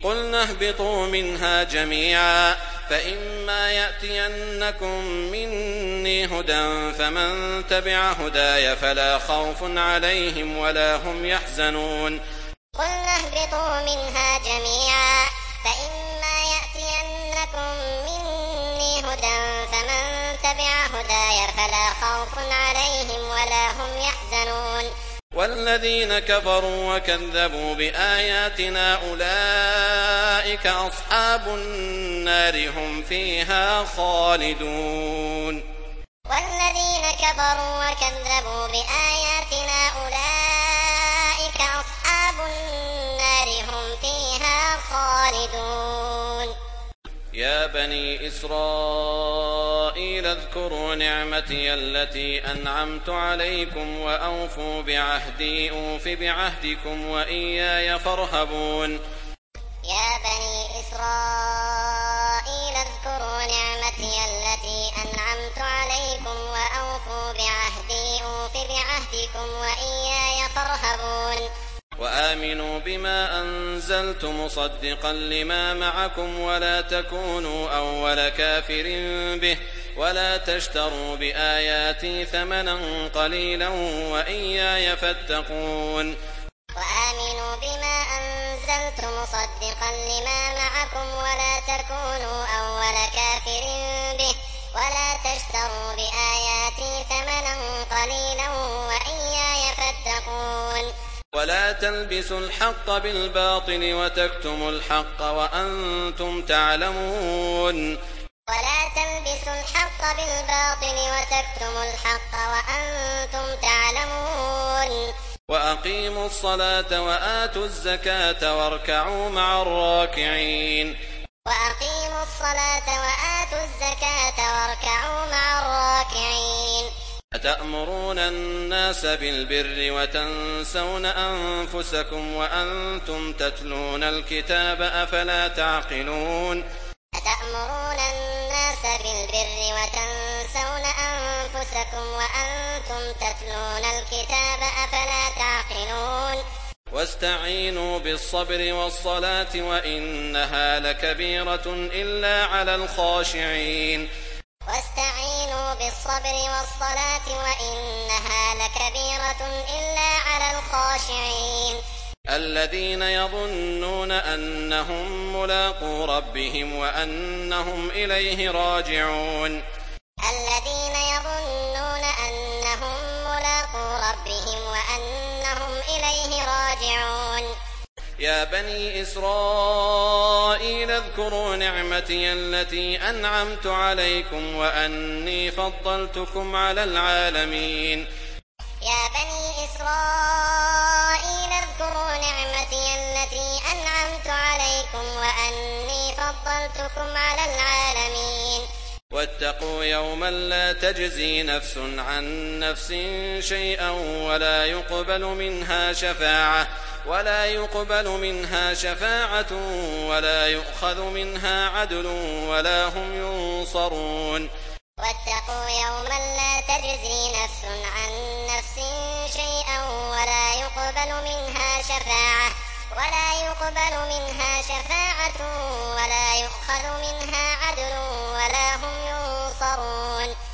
قلنا اهبطوا منها جميعا فإما يأتينكم مني هدى فمن تبع هداي فلا خوف عليهم ولا هم يحزنون. قلنا اهبطوا منها جميعا فإما يأتينكم مني هدى فمن تبع هداي فلا خوف عليهم ولا هم يحزنون. والذين كفروا وكذبوا بآياتنا أولئك أصحاب النار هم فيها خالدون. والذين كفروا وكذبوا بآياتنا أولئك أصحاب النار هم فيها خالدون. يا بني إسرائيل اذكروا نعمتي التي أنعمت عليكم وأوفوا بعهدي أوف بعهدكم وإياي فارهبون. يا بني إسرائيل اذكروا نعمتي التي أنعمت عليكم وأوفوا بعهدي أوف بعهدكم وإياي فارهبون. وآمنوا بما أنزلت مصدقا لما معكم ولا تكونوا أول كافر به ولا تشتروا بآياتي ثمنا قليلا وإياي فاتقون. وآمنوا بما أنزلت مصدقا لما معكم ولا تكونوا أول كافر به ولا تشتروا بآياتي ثمنا قليلا وإياي فاتقون. ولا تلبسوا الحق بالباطل وتكتموا الحق وأنتم تعلمون. ولا تلبسوا الحق بالباطل وتكتموا الحق وأنتم تعلمون. وأقيموا الصلاة وآتوا الزكاة واركعوا مع الراكعين. وأقيموا الصلاة وآتوا الزكاة واركعوا مع الراكعين. أتأمرون الناس بالبر وتنسون أنفسكم وأنتم تتلون الكتاب أفلا تعقلون. أتأمرون الناس بالبر وتنسون أنفسكم وأنتم تتلون الكتاب أفلا تعقلون. واستعينوا بالصبر والصلاة وإنها لكبيرة إلا على الخاشعين. واستعينوا بالصبر والصلاة وإنها لكبيرة إلا على الخاشعين. الذين يظنون أنهم ملاقو ربهم وأنهم إليه راجعون. الذين يظنون أنهم ملاقو ربهم وأنهم إليه راجعون. يا بني إسرائيل اذكروا نعمتي التي أنعمت عليكم وأني فضلتكم على العالمين. يا بني إسرائيل اذكروا نعمتي التي أنعمت عليكم وأني فضلتكم على العالمين. واتقوا يوما لا تجزي نفس عن نفس شيئا ولا يقبل منها شفاعة ولا يؤخذ منها عدل ولا هم ينصرون. واتقوا يوما لا تجزي نفس عن نفس شيئا ولا يقبل منها شفاعة ولا يؤخذ منها عدل ولا هم ينصرون.